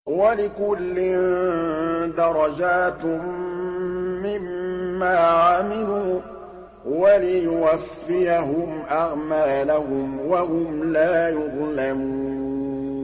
وَلِكُلٍّ دَرَجَاتٌ مِّمَّا عَمِلُوا ۖ وَلِيُوَفِّيَهُمْ أَعْمَالَهُمْ وَهُمْ لَا يُظْلَمُونَ